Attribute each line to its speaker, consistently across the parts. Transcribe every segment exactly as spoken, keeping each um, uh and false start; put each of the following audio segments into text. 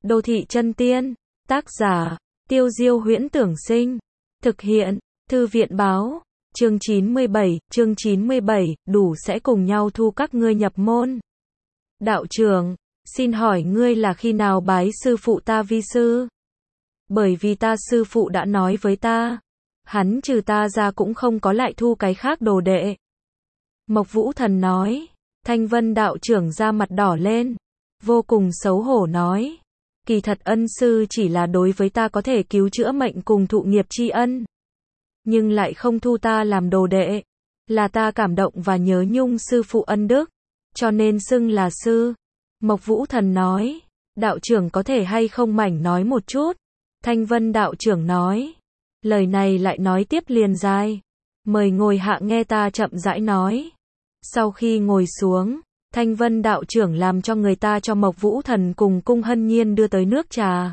Speaker 1: Đô thị chân tiên, tác giả, Tiêu Diêu Huyễn Tưởng Sinh, thực hiện, Thư viện báo, chương chín mươi bảy, chương chín mươi bảy, đủ sẽ cùng nhau thu các ngươi nhập môn. Đạo trưởng, xin hỏi ngươi là khi nào bái sư phụ ta vi sư? Bởi vì ta sư phụ đã nói với ta, hắn trừ ta ra cũng không có lại thu cái khác đồ đệ. Mộc Vũ Thần nói, Thanh Vân đạo trưởng ra mặt đỏ lên, vô cùng xấu hổ nói, kỳ thật ân sư chỉ là đối với ta có thể cứu chữa mệnh cùng thụ nghiệp tri ân, nhưng lại không thu ta làm đồ đệ, là ta cảm động và nhớ nhung sư phụ ân đức, cho nên xưng là sư. Mộc Vũ Thần nói, đạo trưởng có thể hay không mảnh nói một chút? Thanh Vân đạo trưởng nói, lời này lại nói tiếp liền dài, mời ngồi hạ nghe ta chậm rãi nói. Sau khi ngồi xuống, Thanh Vân đạo trưởng làm cho người ta cho Mộc Vũ Thần cùng Cung Hân Nhiên đưa tới nước trà.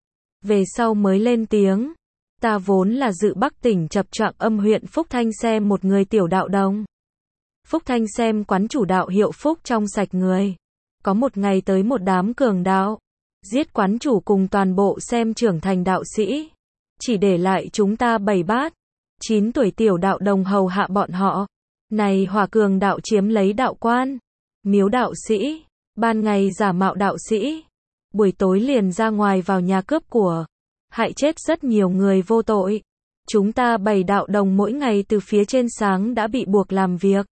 Speaker 1: Về sau mới lên tiếng, ta vốn là dự Bắc tỉnh Chập Choạng Âm huyện Phúc Thanh xem một người tiểu đạo đồng. Phúc Thanh xem quán chủ đạo hiệu Phúc trong sạch người. Có một ngày tới một đám cường đạo, giết quán chủ cùng toàn bộ xem trưởng thành đạo sĩ, chỉ để lại chúng ta bảy bát, chín tuổi tiểu đạo đồng hầu hạ bọn họ. Này Hỏa cường đạo chiếm lấy đạo quan, miếu đạo sĩ, ban ngày giả mạo đạo sĩ, buổi tối liền ra ngoài vào nhà cướp của, hại chết rất nhiều người vô tội. Chúng ta bảy đạo đồng mỗi ngày từ phía trên sáng đã bị buộc làm việc,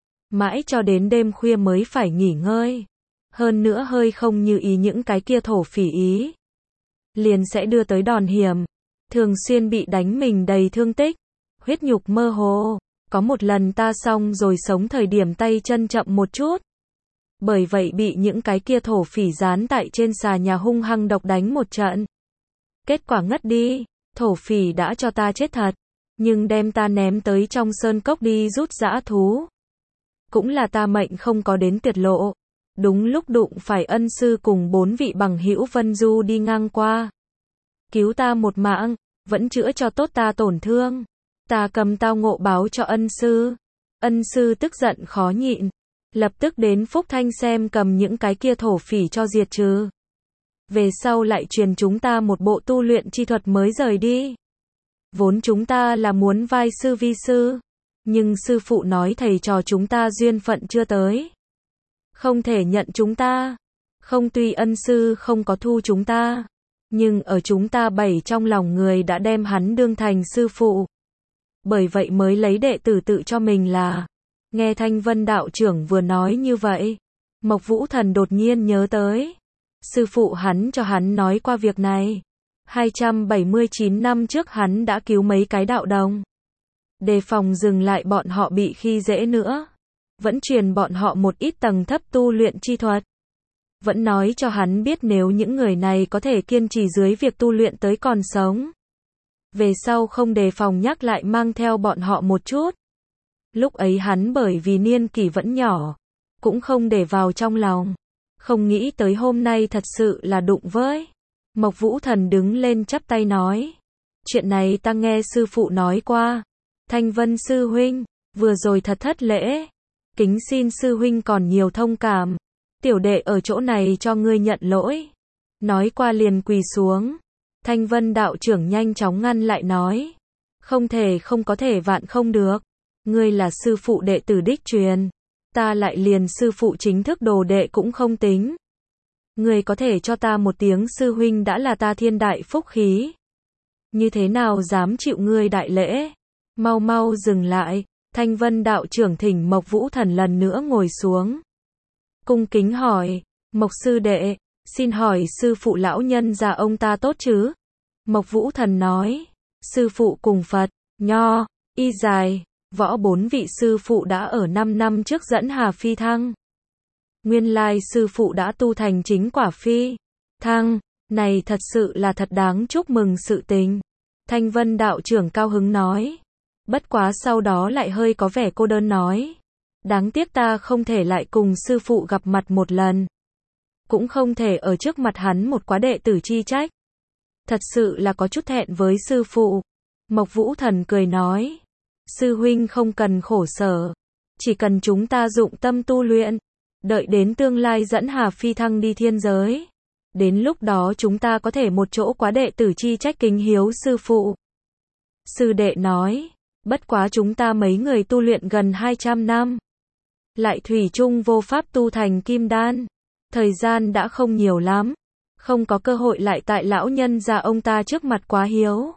Speaker 1: mãi cho đến đêm khuya mới phải nghỉ ngơi. Hơn nữa hơi không như ý những cái kia thổ phỉ ý, liền sẽ đưa tới đòn hiểm, thường xuyên bị đánh mình đầy thương tích, huyết nhục mơ hồ. Có một lần ta xong rồi sống thời điểm tay chân chậm một chút, bởi vậy bị những cái kia thổ phỉ dán tại trên xà nhà hung hăng độc đánh một trận. Kết quả ngất đi, thổ phỉ đã cho ta chết thật, nhưng đem ta ném tới trong sơn cốc đi rút dã thú. Cũng là ta mệnh không có đến tuyệt lộ, đúng lúc đụng phải ân sư cùng bốn vị bằng hữu Vân Du đi ngang qua, cứu ta một mạng, vẫn chữa cho tốt ta tổn thương. Ta cầm tao ngộ báo cho ân sư, ân sư tức giận khó nhịn, lập tức đến Phúc Thanh xem cầm những cái kia thổ phỉ cho diệt trừ. Về sau lại truyền chúng ta một bộ tu luyện chi thuật mới rời đi. Vốn chúng ta là muốn vai sư vi sư, nhưng sư phụ nói thầy trò chúng ta duyên phận chưa tới, không thể nhận chúng ta. Không, tuy ân sư không có thu chúng ta, nhưng ở chúng ta bảy trong lòng người đã đem hắn đương thành sư phụ. Bởi vậy mới lấy đệ tử tự cho mình là. Nghe Thanh Vân đạo trưởng vừa nói như vậy, Mộc Vũ Thần đột nhiên nhớ tới, sư phụ hắn cho hắn nói qua việc này. hai trăm bảy mươi chín năm trước hắn đã cứu mấy cái đạo đồng, đề phòng dừng lại bọn họ bị khi dễ nữa, vẫn truyền bọn họ một ít tầng thấp tu luyện chi thuật. Vẫn nói cho hắn biết nếu những người này có thể kiên trì dưới việc tu luyện tới còn sống, về sau không đề phòng nhắc lại mang theo bọn họ một chút. Lúc ấy hắn bởi vì niên kỷ vẫn nhỏ, cũng không để vào trong lòng. Không nghĩ tới hôm nay thật sự là đụng với. Mộc Vũ Thần đứng lên chắp tay nói, chuyện này ta nghe sư phụ nói qua. Thanh Vân sư huynh, vừa rồi thật thất lễ, kính xin sư huynh còn nhiều thông cảm. Tiểu đệ ở chỗ này cho ngươi nhận lỗi. Nói qua liền quỳ xuống. Thanh Vân đạo trưởng nhanh chóng ngăn lại nói, không thể, không có thể, vạn không được. Ngươi là sư phụ đệ tử đích truyền, ta lại liền sư phụ chính thức đồ đệ cũng không tính. Ngươi có thể cho ta một tiếng sư huynh đã là ta thiên đại phúc khí. Như thế nào dám chịu ngươi đại lễ? Mau mau dừng lại. Thanh Vân đạo trưởng thỉnh Mộc Vũ Thần lần nữa ngồi xuống, cung kính hỏi, Mộc sư đệ, xin hỏi sư phụ lão nhân già ông ta tốt chứ? Mộc Vũ Thần nói, sư phụ cùng Phật, Nho, Y Dài, Võ bốn vị sư phụ đã ở năm năm trước dẫn Hà phi thăng. Nguyên lai sư phụ đã tu thành chính quả phi thăng, này thật sự là thật đáng chúc mừng sự tình. Thanh Vân đạo trưởng cao hứng nói, bất quá sau đó lại hơi có vẻ cô đơn nói, đáng tiếc ta không thể lại cùng sư phụ gặp mặt một lần, cũng không thể ở trước mặt hắn một quá đệ tử chi trách. Thật sự là có chút thẹn với sư phụ. Mộc Vũ Thần cười nói, sư huynh không cần khổ sở, chỉ cần chúng ta dụng tâm tu luyện, đợi đến tương lai dẫn Hà phi thăng đi thiên giới, Đến lúc đó chúng ta có thể một chỗ quá đệ tử chi trách kính hiếu sư phụ. Sư đệ nói, bất quá chúng ta mấy người tu luyện gần hai trăm năm. Lại thủy chung vô pháp tu thành kim đan. Thời gian đã không nhiều lắm. Không có cơ hội lại tại lão nhân già ông ta trước mặt quá hiếu.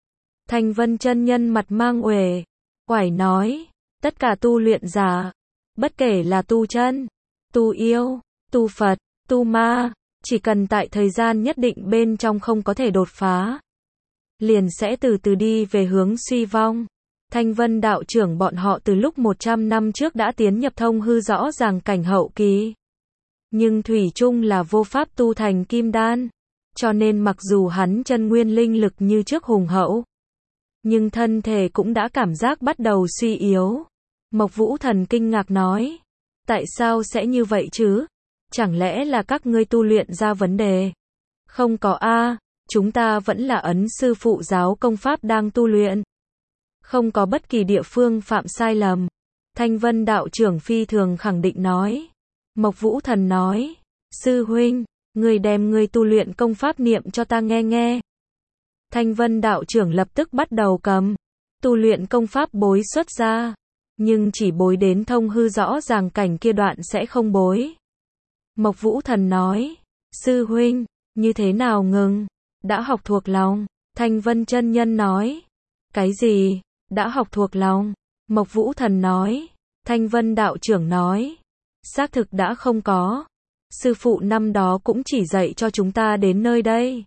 Speaker 1: Thanh Vân chân nhân mặt mang uể, oải nói, tất cả tu luyện giả, bất kể là tu chân, tu yêu, tu Phật, tu ma, chỉ cần tại thời gian nhất định bên trong không có thể đột phá, liền sẽ từ từ đi về hướng suy vong. Thanh Vân đạo trưởng bọn họ từ lúc một trăm năm trước đã tiến nhập thông hư rõ ràng cảnh hậu kỳ. Nhưng thủy chung là vô pháp tu thành kim đan. Cho nên mặc dù hắn chân nguyên linh lực như trước hùng hậu, nhưng thân thể cũng đã cảm giác bắt đầu suy yếu. Mộc Vũ Thần kinh ngạc nói, tại sao sẽ như vậy chứ? Chẳng lẽ là các ngươi tu luyện ra vấn đề? Không có a, chúng ta vẫn là ấn sư phụ giáo công pháp đang tu luyện. Không có bất kỳ địa phương phạm sai lầm. Thanh Vân đạo trưởng phi thường khẳng định nói. Mộc Vũ Thần nói, sư huynh, người đem người tu luyện công pháp niệm cho ta nghe nghe. Thanh Vân đạo trưởng lập tức bắt đầu cầm tu luyện công pháp bối xuất ra, nhưng chỉ bối đến thông hư rõ ràng cảnh kia đoạn sẽ không bối. Mộc Vũ Thần nói, sư huynh, như thế nào ngừng, đã học thuộc lòng. Thanh Vân chân nhân nói, cái gì, đã học thuộc lòng? Mộc Vũ Thần nói, Thanh Vân đạo trưởng nói, xác thực đã không có. Sư phụ năm đó cũng chỉ dạy cho chúng ta đến nơi đây.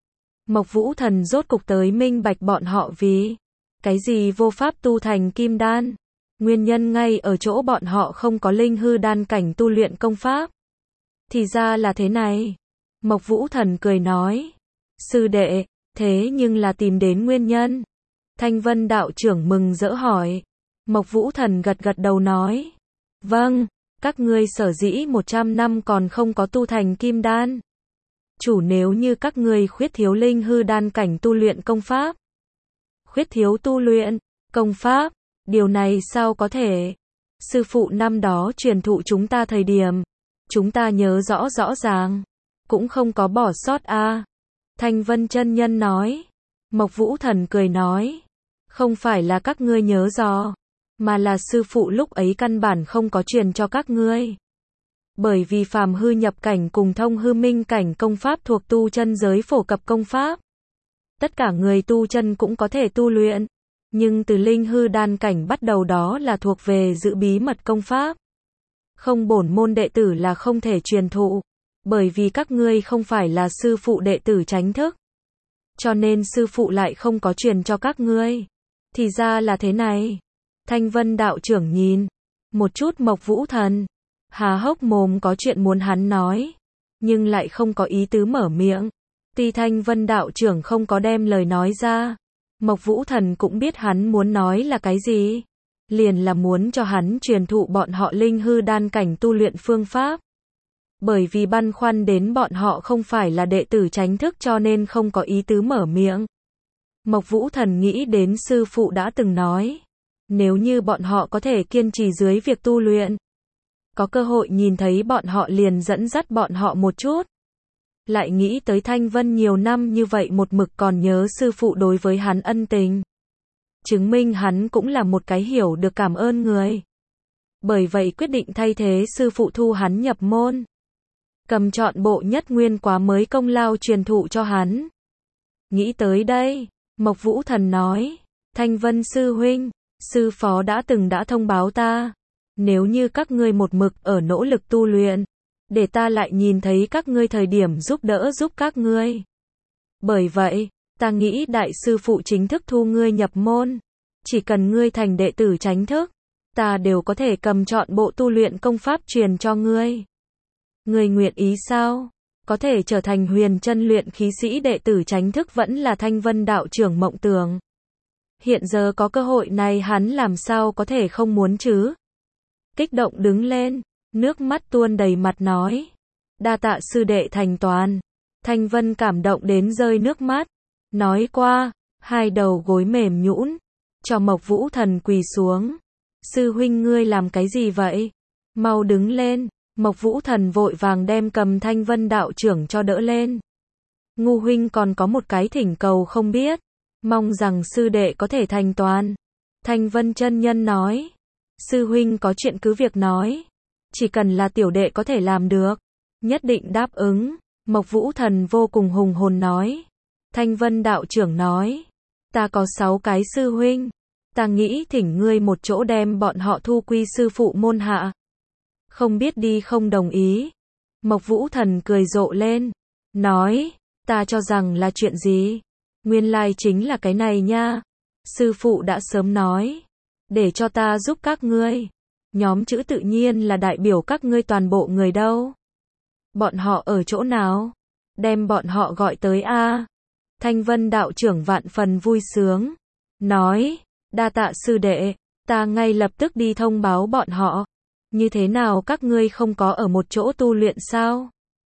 Speaker 1: Mộc Vũ Thần rốt cục tới minh bạch bọn họ vì cái gì vô pháp tu thành kim đan. Nguyên nhân ngay ở chỗ bọn họ không có linh hư đan cảnh tu luyện công pháp. Thì ra là thế này. Mộc Vũ Thần cười nói, sư đệ, thế nhưng là tìm đến nguyên nhân. Thanh Vân đạo trưởng mừng rỡ hỏi. Mộc Vũ Thần gật gật đầu nói, vâng, các ngươi sở dĩ một trăm năm còn không có tu thành kim đan. Chủ nếu như các ngươi khuyết thiếu linh hư đan cảnh tu luyện công pháp. Khuyết thiếu tu luyện công pháp, điều này sao có thể? Sư phụ năm đó truyền thụ chúng ta thời điểm, chúng ta nhớ rõ rõ ràng, cũng không có bỏ sót a. À. Thanh Vân chân nhân nói. Mộc Vũ Thần cười nói, không phải là các ngươi nhớ rõ, mà là sư phụ lúc ấy căn bản không có truyền cho các ngươi. Bởi vì phàm hư nhập cảnh cùng thông hư minh cảnh công pháp thuộc tu chân giới phổ cập công pháp. Tất cả người tu chân cũng có thể tu luyện, nhưng từ linh hư đan cảnh bắt đầu đó là thuộc về giữ bí mật công pháp. Không bổn môn đệ tử là không thể truyền thụ, bởi vì các ngươi không phải là sư phụ đệ tử chính thức. Cho nên sư phụ lại không có truyền cho các ngươi. Thì ra là thế này. Thanh Vân đạo trưởng nhìn một chút Mộc Vũ Thần, há hốc mồm có chuyện muốn hắn nói, nhưng lại không có ý tứ mở miệng. Tuy Thanh Vân đạo trưởng không có đem lời nói ra, Mộc Vũ Thần cũng biết hắn muốn nói là cái gì. Liền là muốn cho hắn truyền thụ bọn họ linh hư đan cảnh tu luyện phương pháp. Bởi vì băn khoăn đến bọn họ không phải là đệ tử chính thức cho nên không có ý tứ mở miệng. Mộc Vũ Thần nghĩ đến sư phụ đã từng nói, nếu như bọn họ có thể kiên trì dưới việc tu luyện, có cơ hội nhìn thấy bọn họ liền dẫn dắt bọn họ một chút. Lại nghĩ tới Thanh Vân nhiều năm như vậy một mực còn nhớ sư phụ đối với hắn ân tình. Chứng minh hắn cũng là một cái hiểu được cảm ơn người. Bởi vậy quyết định thay thế sư phụ thu hắn nhập môn. Cầm trọn bộ nhất nguyên quá mới công lao truyền thụ cho hắn. Nghĩ tới đây, Mộc Vũ Thần nói, Thanh Vân sư huynh, sư phó đã từng đã thông báo ta, nếu như các ngươi một mực ở nỗ lực tu luyện, để ta lại nhìn thấy các ngươi thời điểm giúp đỡ giúp các ngươi. Bởi vậy, ta nghĩ đại sư phụ chính thức thu ngươi nhập môn, chỉ cần ngươi thành đệ tử chính thức, ta đều có thể cầm trọn bộ tu luyện công pháp truyền cho ngươi. Ngươi nguyện ý sao? Có thể trở thành huyền chân luyện khí sĩ đệ tử chính thức vẫn là Thanh Vân đạo trưởng mộng tưởng. Hiện giờ có cơ hội này hắn làm sao có thể không muốn chứ? Kích động đứng lên, nước mắt tuôn đầy mặt nói. Đa tạ sư đệ thành toàn. Thanh Vân cảm động đến rơi nước mắt. Nói qua, hai đầu gối mềm nhũn, cho Mộc Vũ Thần quỳ xuống. Sư huynh ngươi làm cái gì vậy? Mau đứng lên. Mộc Vũ Thần vội vàng đem Cầm Thanh Vân đạo trưởng cho đỡ lên. Ngu huynh còn có một cái thỉnh cầu không biết, mong rằng sư đệ có thể thành toàn. Thanh Vân chân nhân nói, sư huynh có chuyện cứ việc nói, chỉ cần là tiểu đệ có thể làm được, nhất định đáp ứng. Mộc Vũ Thần vô cùng hùng hồn nói. Thanh Vân đạo trưởng nói, ta có sáu cái sư huynh, ta nghĩ thỉnh ngươi một chỗ đem bọn họ thu quy sư phụ môn hạ. Không biết đi không đồng ý. Mộc Vũ Thần cười rộ lên, nói, ta cho rằng là chuyện gì? Nguyên lai chính là cái này nha. Sư phụ đã sớm nói, để cho ta giúp các ngươi. Nhóm chữ tự nhiên là đại biểu các ngươi toàn bộ người đâu. Bọn họ ở chỗ nào? Đem bọn họ gọi tới a. Thanh Vân đạo trưởng vạn phần vui sướng, nói, đa tạ sư đệ, ta ngay lập tức đi thông báo bọn họ. Như thế nào các ngươi không có ở một chỗ tu luyện sao?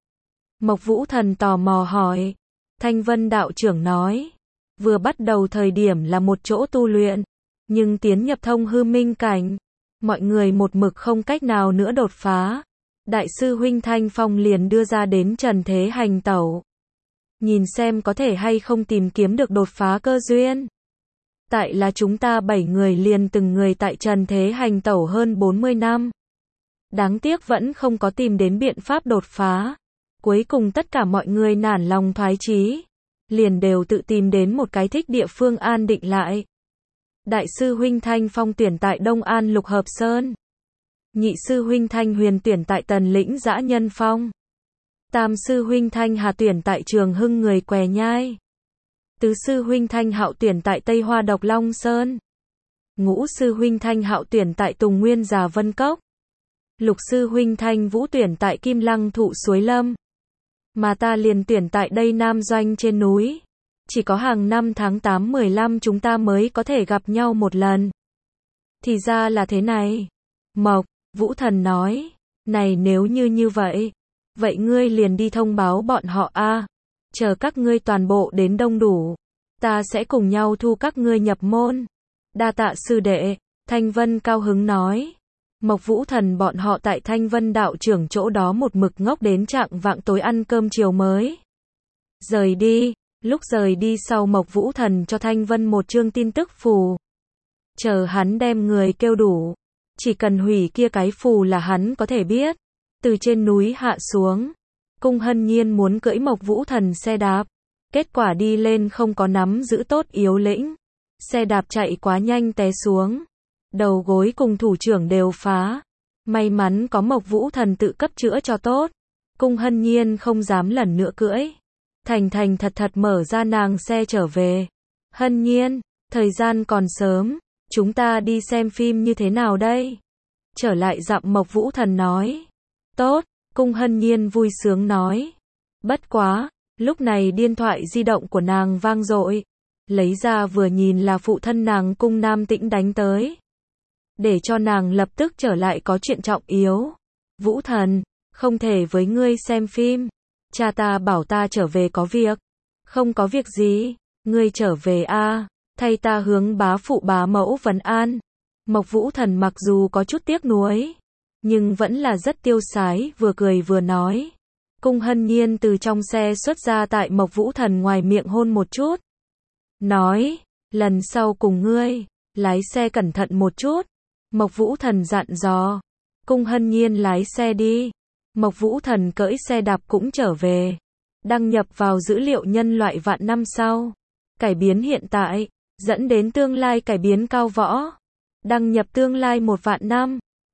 Speaker 1: Mộc Vũ Thần tò mò hỏi. Thanh Vân đạo trưởng nói, vừa bắt đầu thời điểm là một chỗ tu luyện, nhưng tiến nhập thông hư minh cảnh, mọi người một mực không cách nào nữa đột phá. Đại sư huynh Thanh Phong liền đưa ra đến trần thế hành tẩu, nhìn xem có thể hay không tìm kiếm được đột phá cơ duyên. Tại là chúng ta bảy người liền từng người tại trần thế hành tẩu hơn bốn mươi năm. Đáng tiếc vẫn không có tìm đến biện pháp đột phá. Cuối cùng tất cả mọi người nản lòng thoái chí, liền đều tự tìm đến một cái thích địa phương an định lại. Đại sư huynh Thanh Phong tuyển tại Đông An Lục Hợp Sơn. Nhị sư huynh Thanh Huyền tuyển tại Tần Lĩnh Dã Nhân Phong. Tam sư huynh Thanh Hà tuyển tại Trường Hưng Người Què Nhai. Tứ sư huynh Thanh Hạo tuyển tại Tây Hoa Độc Long Sơn. Ngũ sư huynh Thanh Hạo tuyển tại Tùng Nguyên Già Vân Cốc. Lục sư huynh Thanh Vũ tuyển tại Kim Lăng Thụ Suối Lâm. Mà ta liền tuyển tại đây Nam Doanh trên núi. Chỉ có hàng năm tháng tám mười lăm chúng ta mới có thể gặp nhau một lần. Thì ra là thế này. Mộc Vũ Thần nói, này nếu như như vậy, vậy ngươi liền đi thông báo bọn họ a, chờ các ngươi toàn bộ đến đông đủ, ta sẽ cùng nhau thu các ngươi nhập môn. Đa tạ sư đệ, Thanh Vân cao hứng nói. Mộc Vũ Thần bọn họ tại Thanh Vân đạo trưởng chỗ đó một mực ngốc đến trạng vạng tối ăn cơm chiều mới rời đi. Lúc rời đi sau Mộc Vũ Thần cho Thanh Vân một chương tin tức phù. Chờ hắn đem người kêu đủ, chỉ cần hủy kia cái phù là hắn có thể biết. Từ trên núi hạ xuống, Cung Hân Nhiên muốn cưỡi Mộc Vũ Thần xe đạp, kết quả đi lên không có nắm giữ tốt yếu lĩnh, xe đạp chạy quá nhanh té xuống, đầu gối cùng thủ trưởng đều phá. May mắn có Mộc Vũ Thần tự cấp chữa cho tốt, Cung Hân Nhiên không dám lần nữa cưỡi, thành thành thật thật mở ra nàng xe trở về. Hân Nhiên, thời gian còn sớm, chúng ta đi xem phim như thế nào đây? Trở lại dặm Mộc Vũ Thần nói. Tốt, Cung Hân Nhiên vui sướng nói. Bất quá, lúc này điện thoại di động của nàng vang dội, lấy ra vừa nhìn là phụ thân nàng Cung Nam Tĩnh đánh tới. Để cho nàng lập tức trở lại có chuyện trọng yếu. Vũ Thần, không thể với ngươi xem phim. Cha ta bảo ta trở về có việc. Không có việc gì, ngươi trở về a, thay ta hướng bá phụ bá mẫu vấn an. Mộc Vũ Thần mặc dù có chút tiếc nuối, nhưng vẫn là rất tiêu sái, vừa cười vừa nói. Cung Hân Nhiên từ trong xe xuất ra tại Mộc Vũ Thần ngoài miệng hôn một chút. Nói, lần sau cùng ngươi, lái xe cẩn thận một chút. Mộc Vũ Thần dặn dò. Cung Hân Nhiên lái xe đi. Mộc Vũ Thần cưỡi xe đạp cũng trở về. Đăng nhập vào dữ liệu nhân loại vạn năm sau. Cải biến hiện tại, dẫn đến tương lai cải biến cao võ. Đăng nhập tương lai một vạn năm.